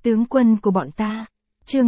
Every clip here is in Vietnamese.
Tướng quân của bọn ta. Chương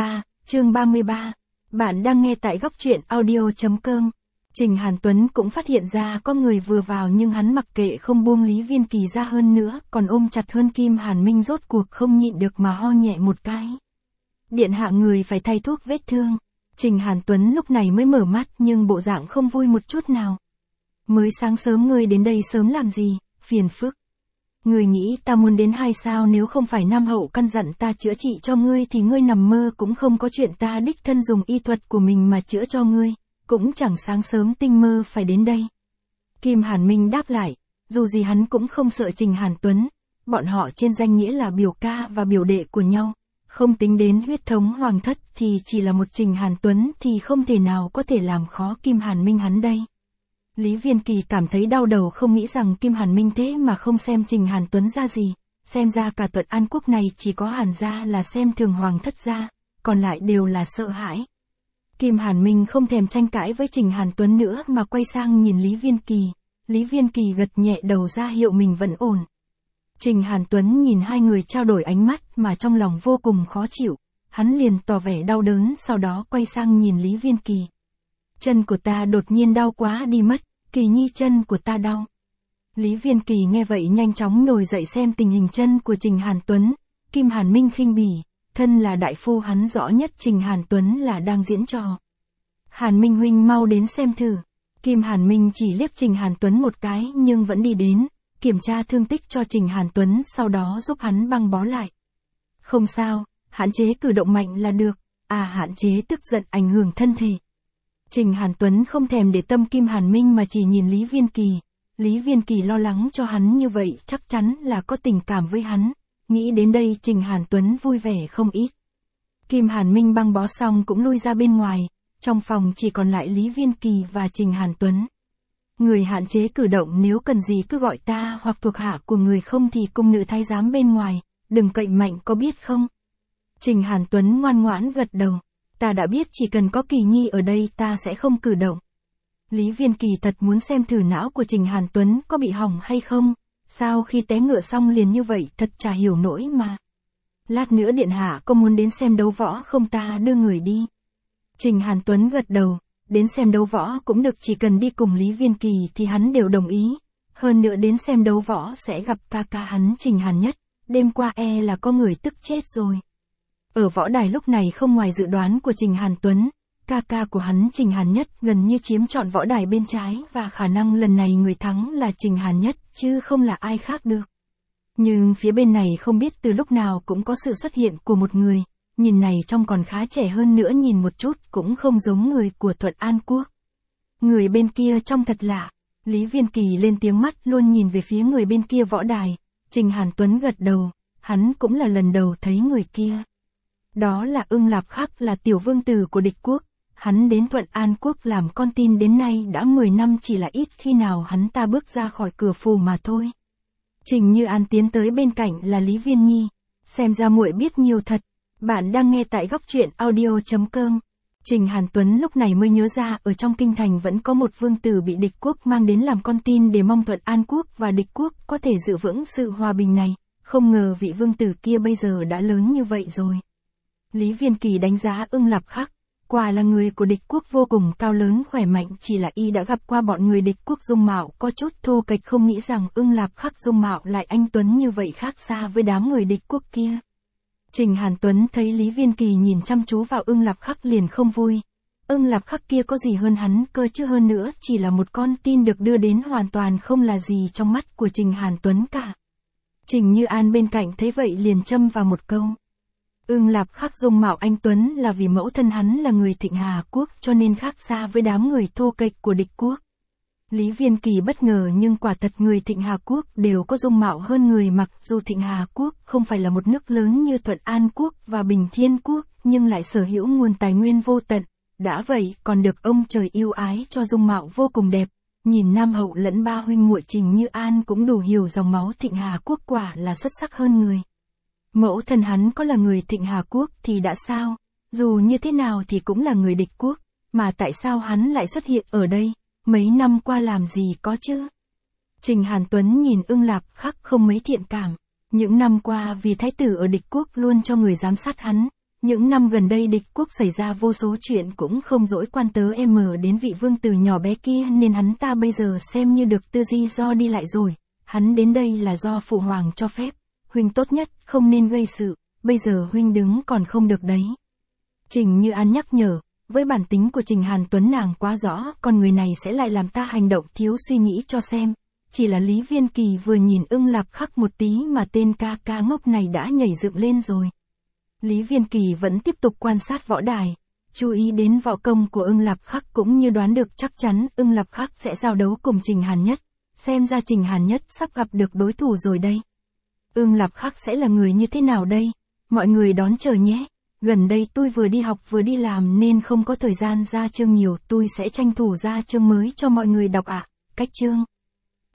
33. Bạn đang nghe tại góc truyện audio.com. Trình Hàn Tuấn cũng phát hiện ra có người vừa vào nhưng hắn mặc kệ không buông Lý Viên Kỳ ra hơn nữa, còn ôm chặt hơn Kim Hàn Minh, rốt cuộc không nhịn được mà ho nhẹ một cái. Điện hạ, người phải thay thuốc vết thương. Trình Hàn Tuấn lúc này mới mở mắt nhưng bộ dạng không vui một chút nào. Mới sáng sớm ngươi đến đây sớm làm gì, phiền phức. Ngươi nghĩ ta muốn đến hay sao? Nếu không phải Nam Hậu căn dặn ta chữa trị cho ngươi thì ngươi nằm mơ cũng không có chuyện ta đích thân dùng y thuật của mình mà chữa cho ngươi, cũng chẳng sáng sớm tinh mơ phải đến đây. Kim Hàn Minh đáp lại, dù gì hắn cũng không sợ Trình Hàn Tuấn, bọn họ trên danh nghĩa là biểu ca và biểu đệ của nhau, không tính đến huyết thống hoàng thất thì chỉ là một Trình Hàn Tuấn thì không thể nào có thể làm khó Kim Hàn Minh hắn đây. Lý Viên Kỳ cảm thấy đau đầu, không nghĩ rằng Kim Hàn Minh thế mà không xem Trình Hàn Tuấn ra gì, xem ra cả Thuận An Quốc này chỉ có Hàn gia là xem thường hoàng thất gia, còn lại đều là sợ hãi. Kim Hàn Minh không thèm tranh cãi với Trình Hàn Tuấn nữa mà quay sang nhìn Lý Viên Kỳ. Lý Viên Kỳ gật nhẹ đầu ra hiệu mình vẫn ổn. Trình Hàn Tuấn nhìn hai người trao đổi ánh mắt mà trong lòng vô cùng khó chịu, hắn liền tỏ vẻ đau đớn, sau đó quay sang nhìn Lý Viên Kỳ. Chân của ta đột nhiên đau quá đi mất, Kỳ nhi chân của ta đau. Lý Viên Kỳ nghe vậy nhanh chóng ngồi dậy xem tình hình chân của Trình Hàn Tuấn. Kim Hàn Minh khinh bỉ, thân là đại phu hắn rõ nhất Trình Hàn Tuấn là đang diễn trò. Hàn Minh huynh mau đến xem thử. Kim Hàn Minh chỉ liếc Trình Hàn Tuấn một cái nhưng vẫn đi đến, kiểm tra thương tích cho Trình Hàn Tuấn, sau đó giúp hắn băng bó lại. Không sao, hạn chế cử động mạnh là được, hạn chế tức giận ảnh hưởng thân thể. Trình Hàn Tuấn không thèm để tâm Kim Hàn Minh mà chỉ nhìn Lý Viên Kỳ. Lý Viên Kỳ lo lắng cho hắn như vậy chắc chắn là có tình cảm với hắn. Nghĩ đến đây Trình Hàn Tuấn vui vẻ không ít. Kim Hàn Minh băng bó xong cũng lui ra bên ngoài. Trong phòng chỉ còn lại Lý Viên Kỳ và Trình Hàn Tuấn. Người hạn chế cử động, nếu cần gì cứ gọi ta hoặc thuộc hạ của người, không thì cung nữ thái giám bên ngoài, đừng cậy mạnh có biết không? Trình Hàn Tuấn ngoan ngoãn gật đầu. Ta đã biết, chỉ cần có Kỳ nhi ở đây ta sẽ không cử động. Lý Viên Kỳ thật muốn xem thử não của Trình Hàn Tuấn có bị hỏng hay không. Sao khi té ngựa xong liền như vậy, thật chả hiểu nổi mà. Lát nữa điện hạ có muốn đến xem đấu võ không, ta đưa người đi. Trình Hàn Tuấn gật đầu, đến xem đấu võ cũng được, chỉ cần đi cùng Lý Viên Kỳ thì hắn đều đồng ý. Hơn nữa đến xem đấu võ sẽ gặp ca ca hắn Trình Hàn Nhất, đêm qua là có người tức chết rồi. Ở võ đài lúc này không ngoài dự đoán của Trình Hàn Tuấn, ca ca của hắn Trình Hàn Nhất gần như chiếm trọn võ đài bên trái và khả năng lần này người thắng là Trình Hàn Nhất chứ không là ai khác được. Nhưng phía bên này không biết từ lúc nào cũng có sự xuất hiện của một người, nhìn này trông còn khá trẻ, hơn nữa nhìn một chút cũng không giống người của Thuận An Quốc. Người bên kia trông thật lạ. Lý Viên Kỳ lên tiếng, mắt luôn nhìn về phía người bên kia võ đài. Trình Hàn Tuấn gật đầu, hắn cũng là lần đầu thấy người kia. Đó là Ưng Lạp Khắc, là tiểu vương tử của địch quốc. Hắn đến Thuận An Quốc làm con tin đến nay đã 10 năm, chỉ là ít khi nào hắn ta bước ra khỏi cửa phủ mà thôi. Trình Như An tiến tới bên cạnh là Lý Viên Nhi. Xem ra muội biết nhiều thật. Bạn đang nghe tại góc truyện audio.com. Trình Hàn Tuấn lúc này mới nhớ ra ở trong kinh thành vẫn có một vương tử bị địch quốc mang đến làm con tin để mong Thuận An Quốc và địch quốc có thể giữ vững sự hòa bình này. Không ngờ vị vương tử kia bây giờ đã lớn như vậy rồi. Lý Viên Kỳ đánh giá Ưng Lạp Khắc, quả là người của địch quốc vô cùng cao lớn khỏe mạnh, chỉ là y đã gặp qua bọn người địch quốc dung mạo có chút thô kệch, không nghĩ rằng Ưng Lạp Khắc dung mạo lại anh tuấn như vậy, khác xa với đám người địch quốc kia. Trình Hàn Tuấn thấy Lý Viên Kỳ nhìn chăm chú vào Ưng Lạp Khắc liền không vui. Ưng Lạp Khắc kia có gì hơn hắn cơ chứ, hơn nữa chỉ là một con tin được đưa đến, hoàn toàn không là gì trong mắt của Trình Hàn Tuấn cả. Trình Như An bên cạnh thấy vậy liền châm vào một câu. Ưng Lạp Khắc dung mạo anh tuấn là vì mẫu thân hắn là người Thịnh Hà Quốc, cho nên khác xa với đám người thô kệch của địch quốc. Lý Viên Kỳ bất ngờ, nhưng quả thật người Thịnh Hà Quốc đều có dung mạo hơn người, mặc dù Thịnh Hà Quốc không phải là một nước lớn như Thuận An Quốc và Bình Thiên Quốc, nhưng lại sở hữu nguồn tài nguyên vô tận. Đã vậy còn được ông trời yêu ái cho dung mạo vô cùng đẹp. Nhìn Nam Hậu lẫn ba huynh muội Trình Như An cũng đủ hiểu dòng máu Thịnh Hà Quốc quả là xuất sắc hơn người. Mẫu thân hắn có là người Thịnh Hà Quốc thì đã sao, dù như thế nào thì cũng là người địch quốc, mà tại sao hắn lại xuất hiện ở đây, mấy năm qua làm gì có chứ? Trình Hàn Tuấn nhìn Ưng Lạp Khắc không mấy thiện cảm, Những năm qua vì thái tử ở địch quốc luôn cho người giám sát hắn, những năm gần đây địch quốc xảy ra vô số chuyện cũng không dỗi quan tớ đến vị vương tử nhỏ bé kia nên hắn ta bây giờ xem như được tự do đi lại rồi, hắn đến đây là do phụ hoàng cho phép, huynh tốt nhất không nên gây sự, bây giờ huynh đứng còn không được đấy. Trình Như An nhắc nhở, với bản tính của Trình Hàn Tuấn nàng quá rõ con người này sẽ lại làm ta hành động thiếu suy nghĩ cho xem. Chỉ là Lý Viên Kỳ vừa nhìn Ưng Lạp Khắc một tí mà tên ca ca ngốc này đã nhảy dựng lên rồi. Lý Viên Kỳ vẫn tiếp tục quan sát võ đài, chú ý đến võ công của Ưng Lạp Khắc cũng như đoán được chắc chắn Ưng Lạp Khắc sẽ giao đấu cùng Trình Hàn Nhất, xem ra Trình Hàn Nhất sắp gặp được đối thủ rồi đây. Ưng Lạp Khắc sẽ là người như thế nào đây? Mọi người đón chờ nhé. Gần đây tôi vừa đi học vừa đi làm nên không có thời gian ra chương nhiều, tôi sẽ tranh thủ ra chương mới cho mọi người đọc ạ. Cách chương